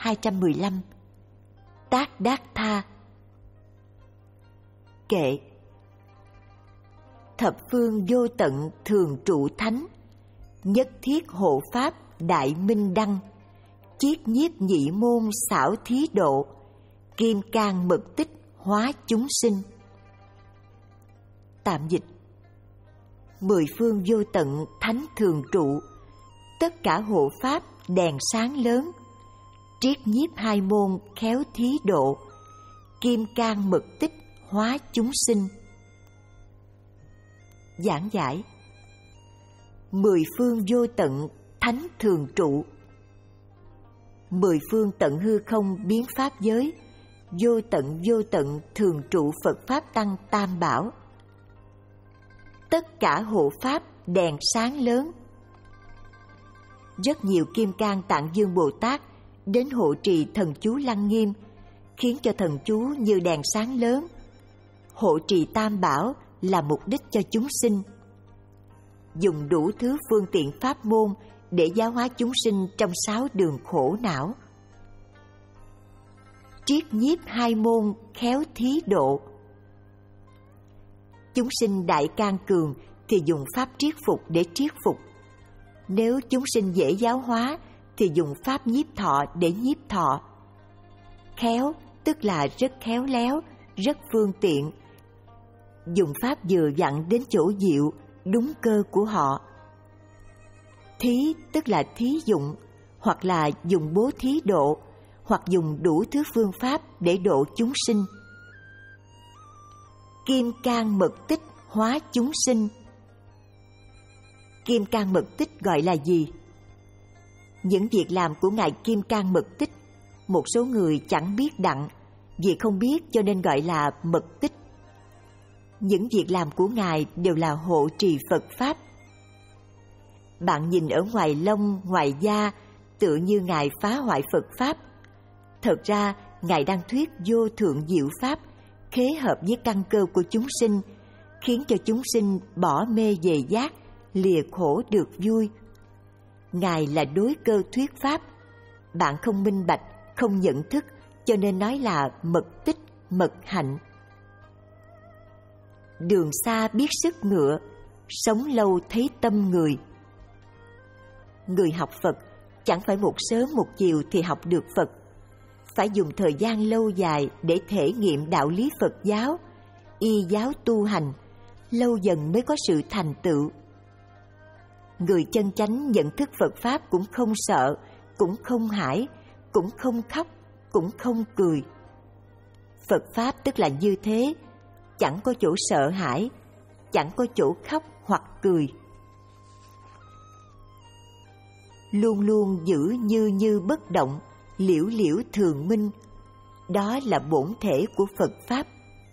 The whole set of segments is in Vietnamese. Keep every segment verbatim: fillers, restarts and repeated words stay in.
hai trăm mười lăm. Tác Đát Tha. Kệ. Thập phương vô tận thường trụ thánh, nhất thiết hộ pháp đại minh đăng, chiết nhiếp nhị môn xảo thí độ, kim cang mật tích hóa chúng sinh. Tạm dịch. Mười phương vô tận thánh thường trụ, tất cả hộ pháp đèn sáng lớn, triết nhiếp hai môn khéo thí độ, kim cang mật tích hóa chúng sinh. Giảng giải. Mười phương vô tận thánh thường trụ. Mười phương tận hư không biến pháp giới, vô tận vô tận thường trụ Phật Pháp Tăng Tam Bảo. Tất cả hộ pháp đèn sáng lớn. Rất nhiều Kim Cang Tạng Dương Bồ Tát đến hộ trì thần chú Lăng Nghiêm, khiến cho thần chú như đèn sáng lớn. Hộ trì Tam Bảo là mục đích cho chúng sinh, dùng đủ thứ phương tiện pháp môn để giáo hóa chúng sinh trong sáu đường khổ não. Triết nhiếp hai môn khéo thí độ. Chúng sinh đại can cường thì dùng pháp triết phục để triết phục. Nếu chúng sinh dễ giáo hóa thì dùng pháp nhiếp thọ để nhiếp thọ. Khéo tức là rất khéo léo, rất phương tiện. Dùng pháp vừa vặn đến chỗ diệu, đúng cơ của họ. Thí tức là thí dụng, hoặc là dùng bố thí độ, hoặc dùng đủ thứ phương pháp để độ chúng sinh. Kim cang mật tích hóa chúng sinh. Kim cang mật tích gọi là gì? Những việc làm của Ngài Kim Cang Mật Tích, một số người chẳng biết đặng, vì không biết cho nên gọi là mật tích. Những việc làm của Ngài đều là hộ trì Phật Pháp. Bạn nhìn ở ngoài lông, ngoài da, tựa như Ngài phá hoại Phật Pháp. Thật ra, Ngài đang thuyết vô thượng diệu Pháp, khế hợp với căn cơ của chúng sinh, khiến cho chúng sinh bỏ mê về giác, lìa khổ được vui. Ngài là đối cơ thuyết Pháp. Bạn không minh bạch, không nhận thức, cho nên nói là mật tích, mật hạnh. Đường xa biết sức ngựa, sống lâu thấy tâm người. Người học Phật chẳng phải một sớm một chiều thì học được Phật, phải dùng thời gian lâu dài để thể nghiệm đạo lý Phật giáo, y giáo tu hành, lâu dần mới có sự thành tựu. Người chân chánh nhận thức Phật Pháp cũng không sợ, cũng không hãi, cũng không khóc, cũng không cười. Phật Pháp tức là như thế, chẳng có chỗ sợ hãi, chẳng có chỗ khóc hoặc cười. Luôn luôn giữ như như bất động, liễu liễu thường minh, đó là bổn thể của Phật Pháp.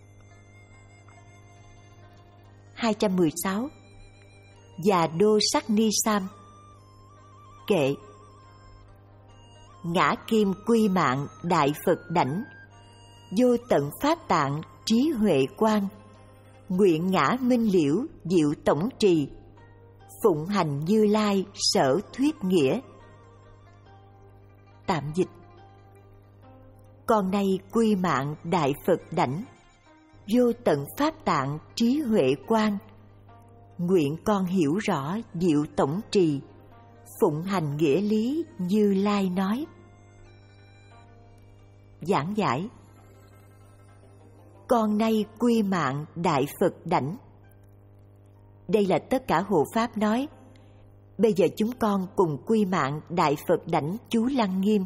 hai trăm mười sáu. Già đô sắc ni sam. Kệ. Ngã kim quy mạng đại Phật đảnh, vô tận pháp tạng trí huệ quang, nguyện ngã minh liễu diệu tổng trì, phụng hành Như Lai sở thuyết nghĩa. Tạm dịch. Con nay quy mạng đại Phật đảnh, vô tận pháp tạng trí huệ quang, nguyện con hiểu rõ diệu tổng trì, phụng hành nghĩa lý Như Lai nói. Giảng giải. Con nay quy mạng đại Phật đảnh. Đây là tất cả hộ pháp nói. Bây giờ chúng con cùng quy mạng đại Phật đảnh chú Lăng Nghiêm.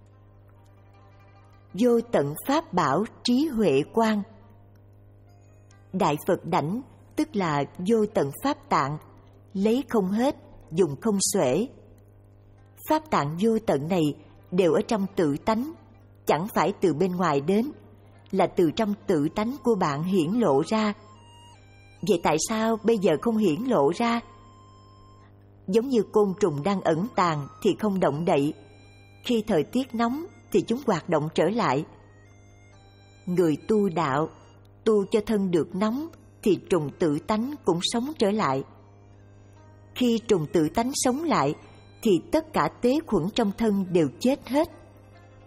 Vô tận pháp bảo trí huệ quang. Đại Phật đảnh tức là vô tận pháp tạng, lấy không hết, dùng không xuể. Pháp tạng vô tận này đều ở trong tự tánh, chẳng phải từ bên ngoài đến, là từ trong tự tánh của bạn hiển lộ ra. Vậy tại sao bây giờ không hiển lộ ra? Giống như côn trùng đang ẩn tàng thì không động đậy, khi thời tiết nóng thì chúng hoạt động trở lại. Người tu đạo, tu cho thân được nóng thì trùng tự tánh cũng sống trở lại. Khi trùng tự tánh sống lại thì tất cả tế khuẩn trong thân đều chết hết.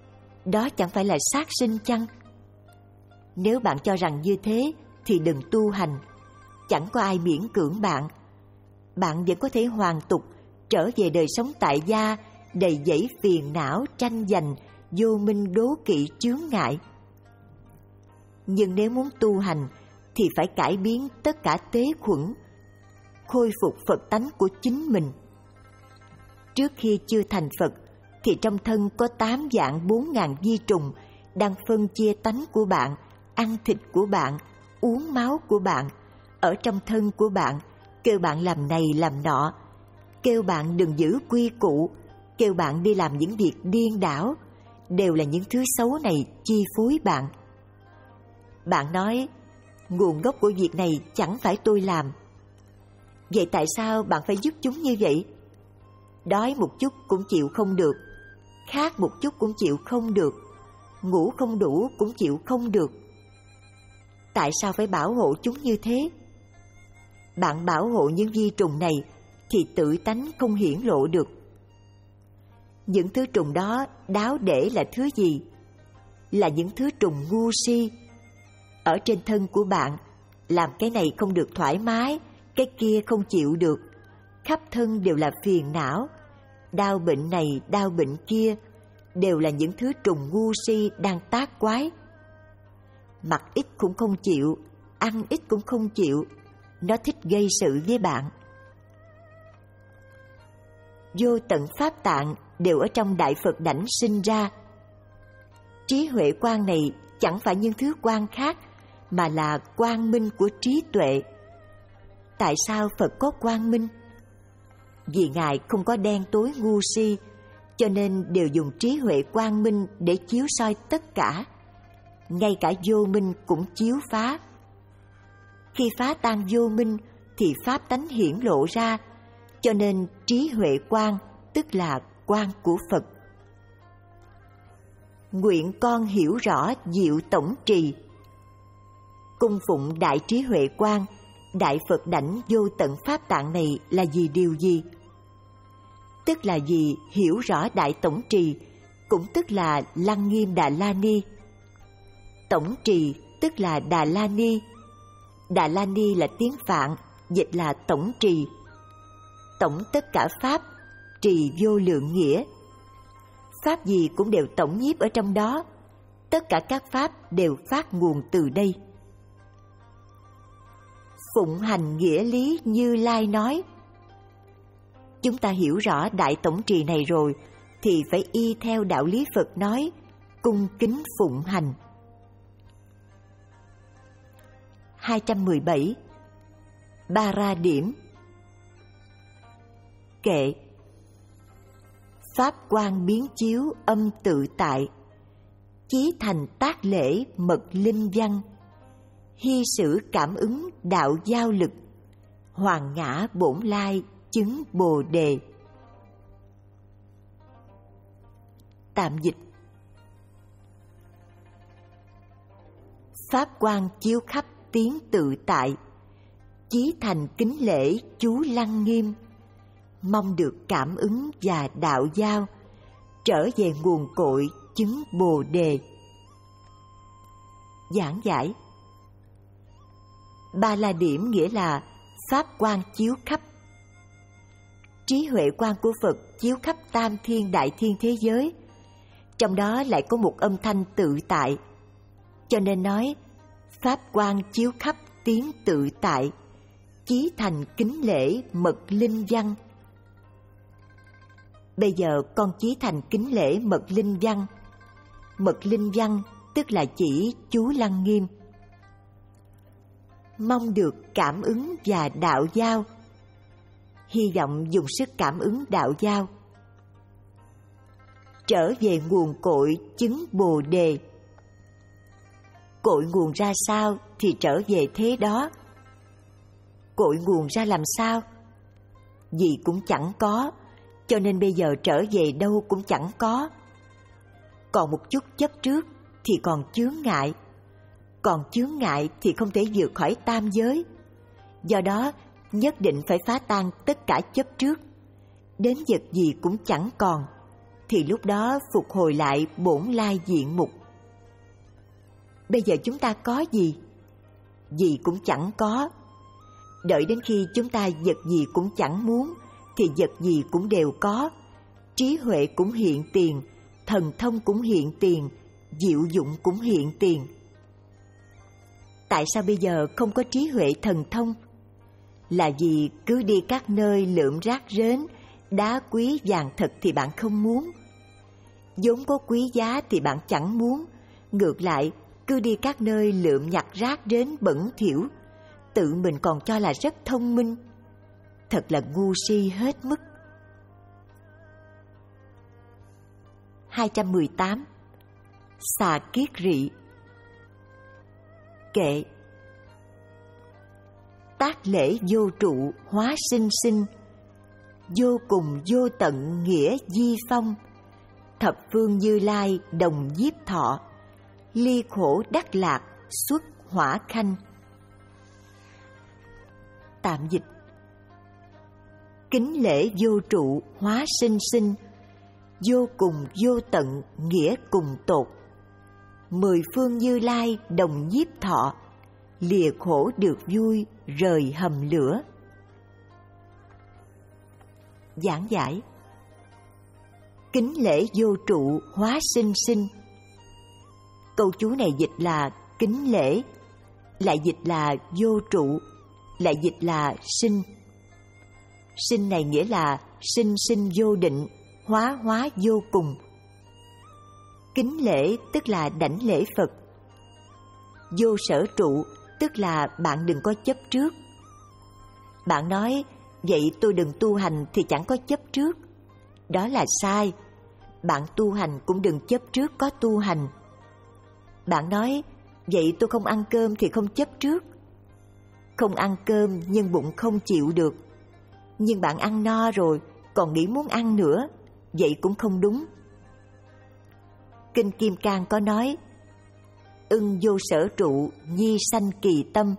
đó chẳng phải là sát sinh chăng? Nếu bạn cho rằng như thế thì đừng tu hành, chẳng có ai miễn cưỡng bạn. Bạn vẫn có thể hoàn tục trở về đời sống tại gia đầy dẫy phiền não, tranh giành, vô minh, đố kỵ, chướng ngại. Nhưng nếu muốn tu hành thì phải cải biến tất cả tế khuẩn, khôi phục Phật tánh của chính mình. Trước khi chưa thành Phật thì trong thân có tám vạn bốn ngàn vi trùng đang phân chia tánh của bạn, ăn thịt của bạn, uống máu của bạn, ở trong thân của bạn, kêu bạn làm này làm nọ, kêu bạn đừng giữ quy củ, kêu bạn đi làm những việc điên đảo, đều là những thứ xấu này chi phối bạn. Bạn nói, nguồn gốc của việc này chẳng phải tôi làm. Vậy tại sao bạn phải giúp chúng như vậy? Đói một chút cũng chịu không được, khát một chút cũng chịu không được, ngủ không đủ cũng chịu không được. Tại sao phải bảo hộ chúng như thế? Bạn bảo hộ những vi trùng này thì tự tánh không hiển lộ được. Những thứ trùng đó đáo để là thứ gì? Là những thứ trùng ngu si. Ở trên thân của bạn, làm cái này không được thoải mái, cái kia không chịu được, khắp thân đều là phiền não, đau bệnh này, đau bệnh kia, đều là những thứ trùng ngu si đang tác quái. Mặc ít cũng không chịu, ăn ít cũng không chịu, nó thích gây sự với bạn. Vô tận pháp tạng đều ở trong Đại Phật đảnh sinh ra. Trí huệ quang này chẳng phải những thứ quang khác, mà là quang minh của trí tuệ. Tại sao Phật có quang minh? Vì Ngài không có đen tối ngu si, cho nên đều dùng trí huệ quang minh để chiếu soi tất cả. Ngay cả vô minh cũng chiếu phá. Khi phá tan vô minh thì pháp tánh hiển lộ ra, cho nên trí huệ quang tức là quang của Phật. Nguyện con hiểu rõ diệu tổng trì. Cung phụng đại trí huệ quang, Đại Phật đảnh vô tận pháp tạng này là vì điều gì? Tức là vì hiểu rõ đại tổng trì, cũng tức là Lăng Nghiêm Đà La Ni. Tổng trì tức là Đà La Ni. Đà La Ni là tiếng Phạn, dịch là tổng trì. Tổng tất cả pháp, trì vô lượng nghĩa. Pháp gì cũng đều tổng nhiếp ở trong đó. Tất cả các pháp đều phát nguồn từ đây. Phụng hành nghĩa lý Như Lai nói. Chúng ta hiểu rõ đại tổng trì này rồi thì phải y theo đạo lý Phật nói, cung kính phụng hành. hai trăm mười bảy. Ba ra điểm. Kệ. Pháp quang biến chiếu âm tự tại, chí thành tác lễ mật linh văn, hy sử cảm ứng đạo giao lực, hoàng ngã bổn lai chứng bồ đề. Tạm dịch. Pháp quang chiếu khắp tiếng tự tại, chí thành kính lễ chú Lăng Nghiêm, mong được cảm ứng và đạo giao, trở về nguồn cội chứng bồ đề. Giảng giải. Ba la điểm nghĩa là pháp quang chiếu khắp. Trí huệ quang của Phật chiếu khắp tam thiên đại thiên thế giới, trong đó lại có một âm thanh tự tại, cho nên nói pháp quang chiếu khắp tiếng tự tại, chí thành kính lễ mật linh văn. Bây giờ con chí thành kính lễ mật linh văn. Mật linh văn tức là chỉ chú Lăng Nghiêm. Mong được cảm ứng và đạo giao, hy vọng dùng sức cảm ứng đạo giao. Trở về nguồn cội chứng bồ đề. Cội nguồn ra sao thì trở về thế đó. Cội nguồn ra làm sao? Gì cũng chẳng có, cho nên bây giờ trở về đâu cũng chẳng có. Còn một chút chấp trước thì còn chướng ngại, còn chướng ngại thì không thể vượt khỏi tam giới. Do đó nhất định phải phá tan tất cả chấp trước, đến vật gì cũng chẳng còn. thì lúc đó phục hồi lại bổn lai diện mục. Bây giờ chúng ta có gì? Gì cũng chẳng có. Đợi đến khi chúng ta vật gì cũng chẳng muốn, thì vật gì cũng đều có. Trí huệ cũng hiện tiền, thần thông cũng hiện tiền, diệu dụng cũng hiện tiền. Tại sao bây giờ không có trí huệ thần thông? Là vì cứ đi các nơi lượm rác rến, đá quý vàng thật thì bạn không muốn. vốn có quý giá thì bạn chẳng muốn. Ngược lại, cứ đi các nơi lượm nhặt rác rến bẩn thỉu, tự mình còn cho là rất thông minh. Thật là ngu si hết mức. hai trăm mười tám. Xà kiết rị. Kệ. Tác lễ vô trụ hóa sinh sinh, vô cùng vô tận nghĩa di phong. Thập phương Như Lai đồng nhiếp thọ, ly khổ đắc lạc xuất hỏa khanh. Tạm dịch. Kính lễ vô trụ hóa sinh sinh, vô cùng vô tận nghĩa cùng tột. Mười phương Như Lai đồng nhiếp thọ, lìa khổ được vui rời hầm lửa. Giảng giải. Kính lễ vô trụ hóa sinh sinh. Câu chú này dịch là kính lễ, lại dịch là vô trụ, lại dịch là sinh. Sinh này nghĩa là sinh sinh vô định, hóa hóa vô cùng. Kính lễ tức là đảnh lễ Phật. Vô sở trụ tức là bạn đừng có chấp trước. Bạn nói, vậy tôi đừng tu hành thì chẳng có chấp trước. Đó là sai. Bạn tu hành cũng đừng chấp trước có tu hành. Bạn nói, vậy tôi không ăn cơm thì không chấp trước. Không ăn cơm nhưng bụng không chịu được. Nhưng bạn ăn no rồi, còn nghĩ muốn ăn nữa, vậy cũng không đúng. Kinh Kim Cang có nói, ưng vô sở trụ, nhi sanh kỳ tâm.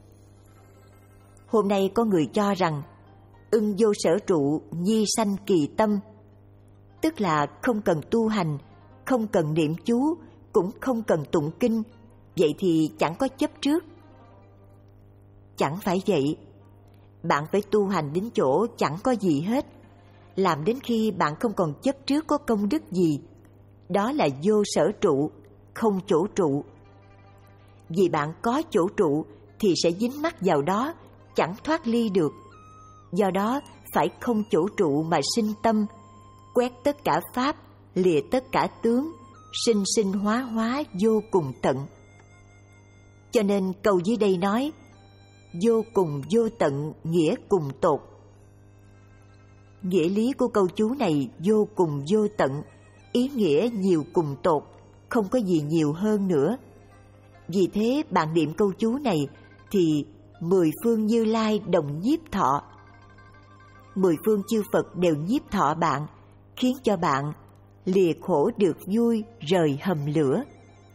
Hôm nay có người cho rằng, ưng vô sở trụ, nhi sanh kỳ tâm, tức là không cần tu hành, không cần niệm chú, cũng không cần tụng kinh, vậy thì chẳng có chấp trước. Chẳng phải vậy. Bạn phải tu hành đến chỗ chẳng có gì hết, làm đến khi bạn không còn chấp trước có công đức gì. Đó là vô sở trụ, không chỗ trụ. Vì bạn có chỗ trụ thì sẽ dính mắc vào đó, chẳng thoát ly được. Do đó phải không chỗ trụ mà sinh tâm, quét tất cả pháp, lìa tất cả tướng, sinh sinh hóa hóa vô cùng tận. Cho nên câu dưới đây nói, vô cùng vô tận nghĩa cùng tột. Nghĩa lý của câu chú này vô cùng vô tận, ý nghĩa nhiều cùng tột, không có gì nhiều hơn nữa. Vì thế bạn niệm câu chú này thì mười phương Như Lai đồng nhiếp thọ. Mười phương chư Phật đều nhiếp thọ bạn, khiến cho bạn lìa khổ được vui rời hầm lửa.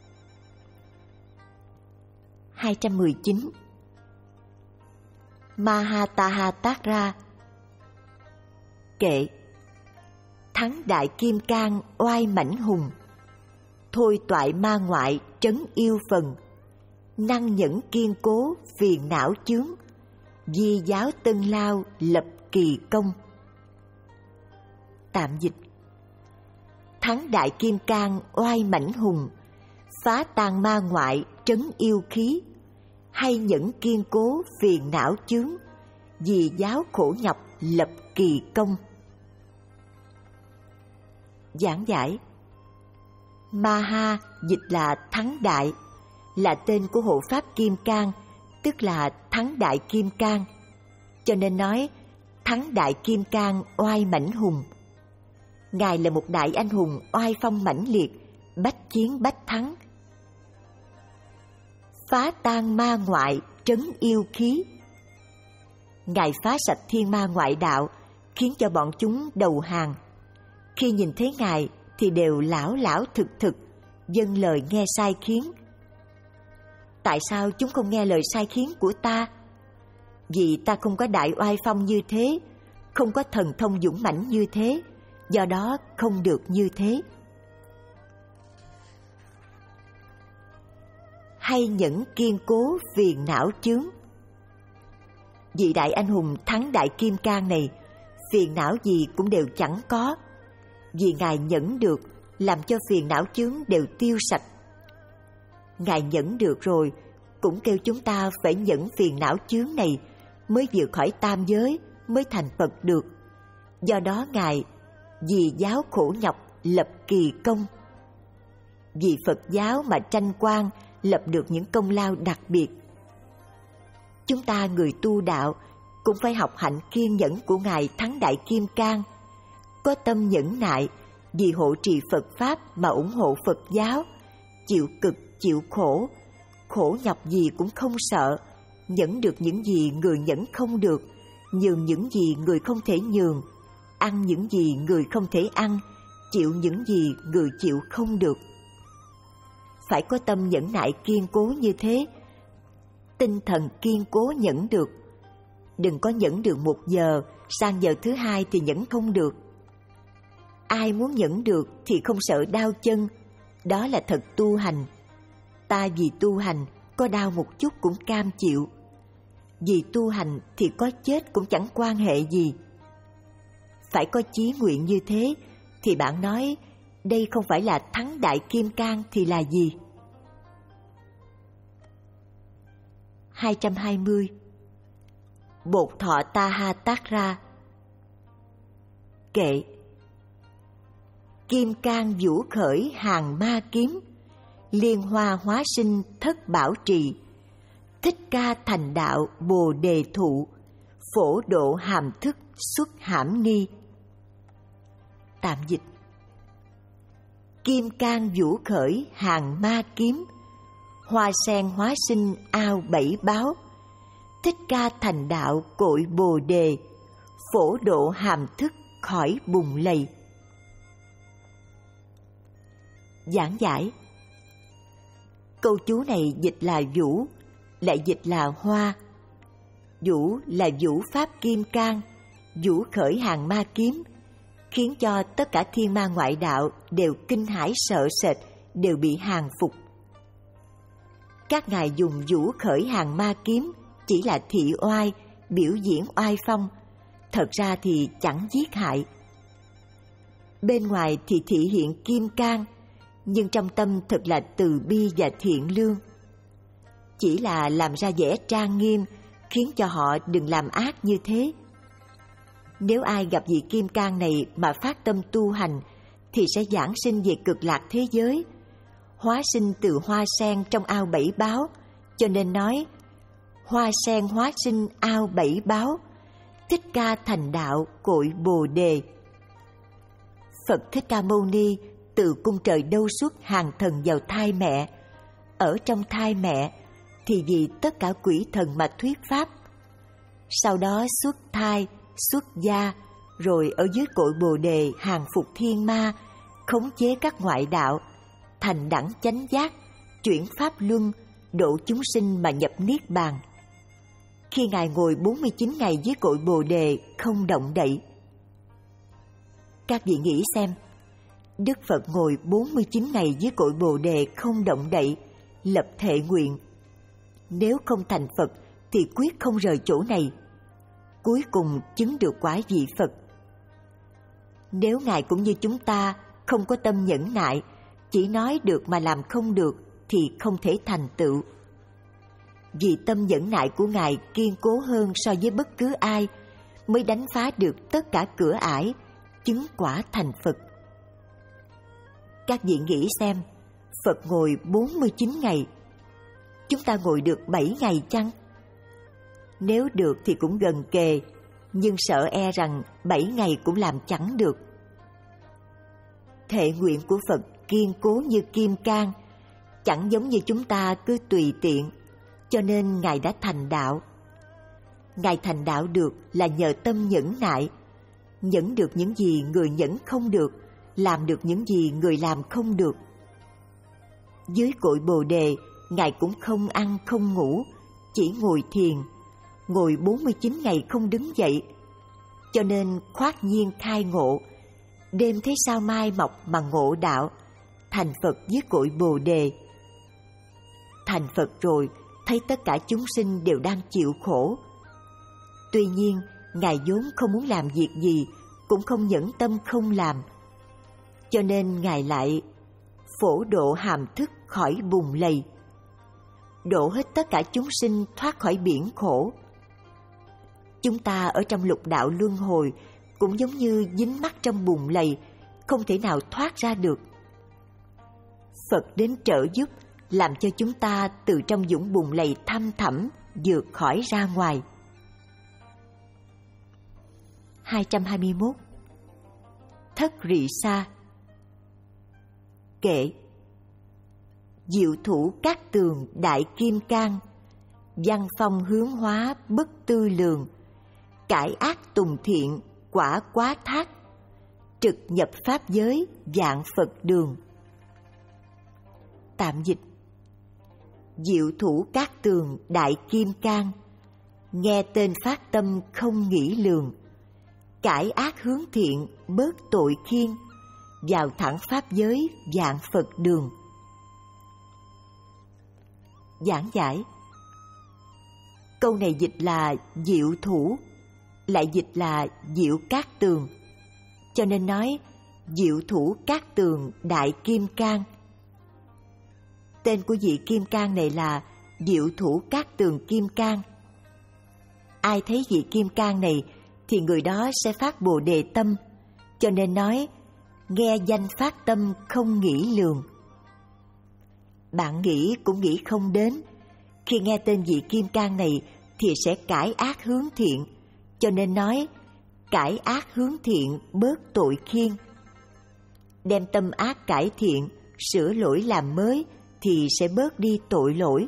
hai trăm mười chín. Mahataha tác ra. Kệ. Thắng đại kim cang oai mãnh hùng, thôi toại ma ngoại trấn yêu phần, năng nhẫn kiên cố phiền não chướng, di giáo tân lao lập kỳ công. Tạm dịch. Thắng đại kim cang oai mãnh hùng, phá tan ma ngoại trấn yêu khí, hay nhẫn kiên cố phiền não chướng, vì giáo khổ nhọc lập kỳ công. Giảng giải. Maha dịch là thắng đại, là tên của hộ pháp Kim Cang, tức là thắng đại Kim Cang. Cho nên nói thắng đại Kim Cang oai mãnh hùng. Ngài là một đại anh hùng oai phong mãnh liệt, bách chiến bách thắng. Phá tan ma ngoại trấn yêu khí. Ngài phá sạch thiên ma ngoại đạo, khiến cho bọn chúng đầu hàng. Khi nhìn thấy Ngài thì đều lảo lảo thực thực, dâng lời nghe sai khiến. Tại sao chúng không nghe lời sai khiến của ta? Vì ta không có đại oai phong như thế, không có thần thông dũng mãnh như thế, do đó không được như thế. Hay nhẫn kiên cố phiền não chướng. Vị đại anh hùng thắng đại kim cang này, phiền não gì cũng đều chẳng có, vì Ngài nhẫn được làm cho phiền não chướng đều tiêu sạch. Ngài nhẫn được rồi, cũng kêu chúng ta phải nhẫn phiền não chướng này mới vượt khỏi tam giới, mới thành Phật được. Do đó Ngài vì giáo khổ nhọc lập kỳ công. Vì Phật giáo mà tranh quan, lập được những công lao đặc biệt. Chúng ta người tu đạo cũng phải học hạnh kiên nhẫn của Ngài thắng đại kim cang, có tâm nhẫn nại vì hộ trì Phật Pháp mà ủng hộ Phật giáo, chịu cực, chịu khổ, khổ nhọc gì cũng không sợ, nhẫn được những gì người nhẫn không được, nhường những gì người không thể nhường, ăn những gì người không thể ăn, chịu những gì người chịu không được. Phải có tâm nhẫn nại kiên cố như thế, tinh thần kiên cố nhẫn được. Đừng có nhẫn được một giờ, sang giờ thứ hai thì nhẫn không được. Ai muốn nhẫn được thì không sợ đau chân, đó là thật tu hành. Ta vì tu hành, có đau một chút cũng cam chịu. Vì tu hành thì có chết cũng chẳng quan hệ gì. Phải có chí nguyện như thế, thì bạn nói đây không phải là thắng đại kim cang thì là gì? hai trăm hai mươi. Bột thọ ta ha tác ra. Kệ. Kim cang vũ khởi hàng ma kiếm, liên hoa hóa sinh thất bảo trì, thích ca thành đạo bồ đề thụ, phổ độ hàm thức xuất hãm ni. Tạm dịch. Kim cang vũ khởi hàng ma kiếm, hoa sen hóa sinh ao bảy báo, thích ca thành đạo cội bồ đề, phổ độ hàm thức khỏi bùn lầy. Giảng giải. Câu chú này dịch là vũ, lại dịch là hoa. Vũ là vũ pháp kim cang, vũ khởi hàng ma kiếm, khiến cho tất cả thiên ma ngoại đạo đều kinh hãi sợ sệt, đều bị hàng phục. Các ngài dùng vũ khởi hàng ma kiếm chỉ là thị oai, biểu diễn oai phong, thật ra thì chẳng giết hại. Bên ngoài thì thị hiện kim cang, nhưng trong tâm thật là từ bi và thiện lương. Chỉ là làm ra vẻ trang nghiêm, khiến cho họ đừng làm ác như thế. Nếu ai gặp vị kim cang này mà phát tâm tu hành, thì sẽ giảng sinh về cực lạc thế giới, hóa sinh từ hoa sen trong ao bảy báo, cho nên nói hoa sen hóa sinh ao bảy báo, thích ca thành đạo cội bồ đề. Phật Thích Ca Mâu Ni từ cung trời đâu xuất hàng thần vào thai mẹ. Ở trong thai mẹ thì vì tất cả quỷ thần mà thuyết pháp. Sau đó xuất thai, xuất gia, rồi ở dưới cội bồ đề hàng phục thiên ma, khống chế các ngoại đạo, thành đẳng chánh giác, chuyển pháp luân, độ chúng sinh mà nhập niết bàn. Khi Ngài ngồi bốn mươi chín ngày dưới cội bồ đề không động đậy. Các vị nghĩ xem, Đức Phật ngồi bốn mươi chín ngày dưới cội bồ đề không động đậy, lập thệ nguyện. Nếu không thành Phật thì quyết không rời chỗ này. Cuối cùng chứng được quả vị Phật. Nếu Ngài cũng như chúng ta không có tâm nhẫn nại, chỉ nói được mà làm không được thì không thể thành tựu. Vì tâm nhẫn nại của Ngài kiên cố hơn so với bất cứ ai, mới đánh phá được tất cả cửa ải, chứng quả thành Phật. Các vị nghĩ xem, Phật ngồi bốn mươi chín ngày, chúng ta ngồi được bảy ngày chăng? Nếu được thì cũng gần kề, nhưng sợ e rằng bảy ngày cũng làm chẳng được. Thệ nguyện của Phật kiên cố như kim cang, chẳng giống như chúng ta cứ tùy tiện, cho nên Ngài đã thành đạo. Ngài thành đạo được là nhờ tâm nhẫn nại, nhẫn được những gì người nhẫn không được, làm được những gì người làm không được. Dưới cội bồ đề, Ngài cũng không ăn không ngủ, chỉ ngồi thiền, ngồi bốn mươi chín ngày không đứng dậy, cho nên khoát nhiên khai ngộ, đêm thấy sao mai mọc mà ngộ đạo, thành Phật dưới cội Bồ Đề. Thành Phật rồi, thấy tất cả chúng sinh đều đang chịu khổ. Tuy nhiên, Ngài vốn không muốn làm việc gì, cũng không nhẫn tâm không làm. Cho nên Ngài lại phổ độ hàm thức khỏi bùn lầy, độ hết tất cả chúng sinh thoát khỏi biển khổ. Chúng ta ở trong lục đạo luân hồi cũng giống như dính mắc trong bùn lầy, không thể nào thoát ra được. Phật đến trợ giúp, làm cho chúng ta từ trong vũng bùn lầy thăm thẳm vượt khỏi ra ngoài. hai trăm hai mươi mốt. Thất Rị Sa. Kệ: diệu thủ các tường đại kim cang, văn phong hướng hóa bất tư lường, cải ác tùng thiện quả quá thác, trực nhập pháp giới dạng Phật đường. Tạm dịch: diệu thủ các tường đại kim cang, nghe tên phát tâm không nghĩ lường, cải ác hướng thiện bớt tội khiên, vào thẳng pháp giới dạng Phật đường. Giảng giải: câu này dịch là diệu thủ, lại dịch là diệu cát tường, cho nên nói diệu thủ cát tường đại kim cang. Tên của vị kim cang này là diệu thủ cát tường kim cang. Ai thấy vị kim cang này thì người đó sẽ phát Bồ Đề tâm, cho nên nói nghe danh phát tâm không nghĩ lường. Bạn nghĩ cũng nghĩ không đến, khi nghe tên vị kim cang này thì sẽ cải ác hướng thiện, cho nên nói cải ác hướng thiện bớt tội khiên. Đem tâm ác cải thiện, sửa lỗi làm mới thì sẽ bớt đi tội lỗi.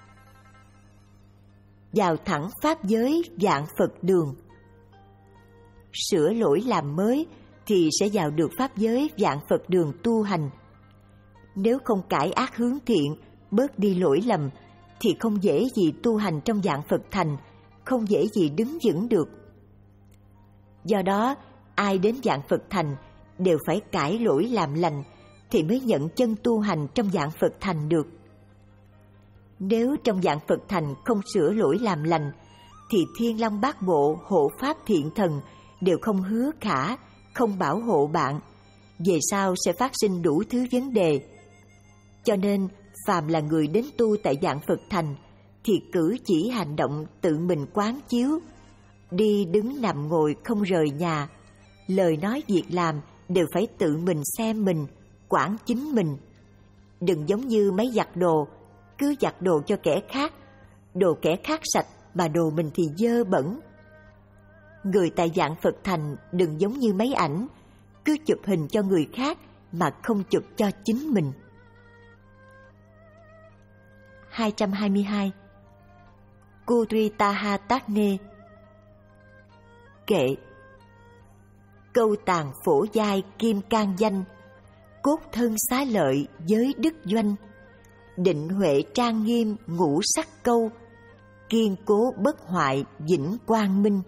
Vào thẳng pháp giới dạng Phật đường. Sửa lỗi làm mới thì sẽ vào được pháp giới dạng Phật đường tu hành. Nếu không cải ác hướng thiện, bớt đi lỗi lầm, thì không dễ gì tu hành trong dạng Phật thành, không dễ gì đứng vững được. Do đó, ai đến dạng Phật thành đều phải cải lỗi làm lành, thì mới nhận chân tu hành trong dạng Phật thành được. Nếu trong dạng Phật thành không sửa lỗi làm lành, thì Thiên Long Bát Bộ, hộ pháp thiện thần đều không hứa khả, không bảo hộ bạn, về sau sẽ phát sinh đủ thứ vấn đề. Cho nên, phàm là người đến tu tại dạng Phật thành, thì cử chỉ hành động tự mình quán chiếu, đi đứng nằm ngồi không rời nhà, lời nói việc làm đều phải tự mình xem mình, quản chính mình. Đừng giống như mấy giặt đồ, cứ giặt đồ cho kẻ khác, đồ kẻ khác sạch mà đồ mình thì dơ bẩn. Người tại dạng Phật thành đừng giống như mấy ảnh, cứ chụp hình cho người khác mà không chụp cho chính mình. hai trăm hai mươi hai. Kuritaha Tác-nê. Kệ: câu tàn phổ giai kim cang danh, cốt thân xá lợi giới đức doanh, định huệ trang nghiêm ngũ sắc câu, kiên cố bất hoại vĩnh quang minh.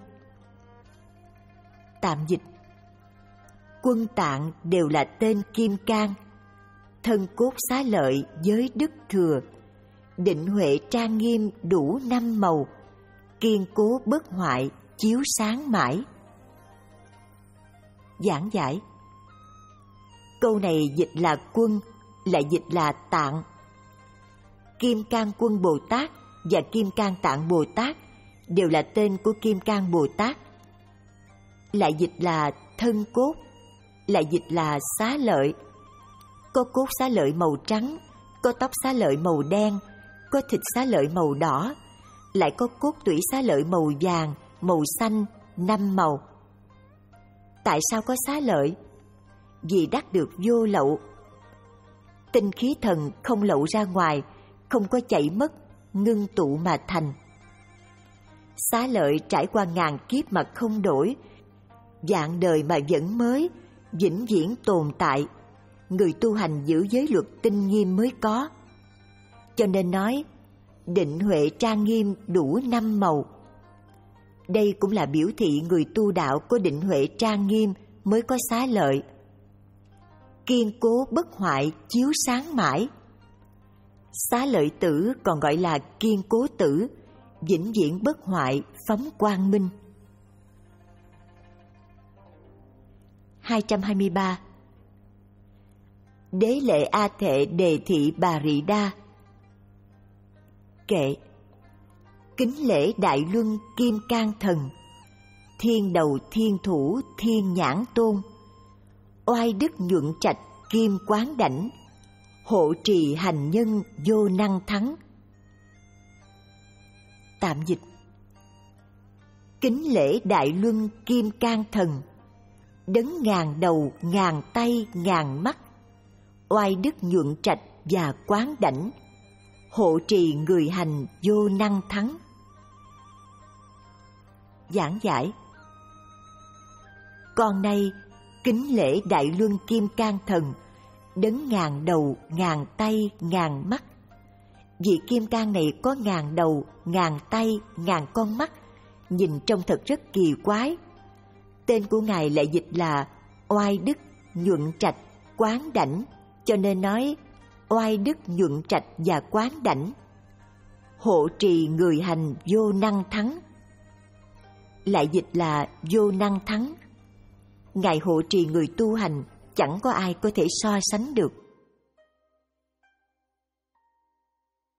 Tạm dịch: quân tạng đều là tên kim cang, thân cốt xá lợi giới đức thừa, định huệ trang nghiêm đủ năm màu, kiên cố bất hoại chiếu sáng mãi. Giảng giải: câu này dịch là quân, lại dịch là tạng. Kim Cang Quân Bồ Tát và Kim Cang Tạng Bồ Tát đều là tên của Kim Cang Bồ Tát. Lại dịch là thân cốt, lại dịch là xá lợi. Có cốt xá lợi màu trắng, có tóc xá lợi màu đen, có thịt xá lợi màu đỏ, lại có cốt tủy xá lợi màu vàng, màu xanh, năm màu. Tại sao có xá lợi? Vì đắc được vô lậu. Tinh khí thần không lậu ra ngoài, không có chảy mất, ngưng tụ mà thành. Xá lợi trải qua ngàn kiếp mà không đổi, vạn đời mà vẫn mới, vĩnh viễn tồn tại. Người tu hành giữ giới luật tinh nghiêm mới có. Cho nên nói, định huệ trang nghiêm đủ năm màu. Đây cũng là biểu thị người tu đạo có định huệ trang nghiêm mới có xá lợi. kiên cố bất hoại chiếu sáng mãi. Xá lợi tử còn gọi là kiên cố tử, vĩnh viễn bất hoại, phóng quang minh. hai trăm hai mươi ba. Đế lệ A Thệ đề thị Bà Rị Đa. Kệ: kính lễ Đại Luân Kim Cang Thần, thiên đầu thiên thủ thiên nhãn tôn, oai đức nhuận trạch kim quán đảnh, hộ trì hành nhân vô năng thắng. Tạm dịch: kính lễ Đại Luân Kim Cang Thần, đấng ngàn đầu ngàn tay ngàn mắt, oai đức nhuận trạch và quán đảnh, hộ trì người hành vô năng thắng. Giảng giải: con nay kính lễ Đại Luân Kim Cang Thần, đấng ngàn đầu ngàn tay ngàn mắt. Vị kim cang này có ngàn đầu ngàn tay ngàn con mắt, nhìn trông thật rất kỳ quái. Tên của ngài lại dịch là oai đức nhuận trạch quán đảnh, cho nên nói oai đức nhuận trạch và quán đảnh, hộ trì người hành vô năng thắng, lại dịch là vô năng thắng. Ngài hộ trì người tu hành, chẳng có ai có thể so sánh được.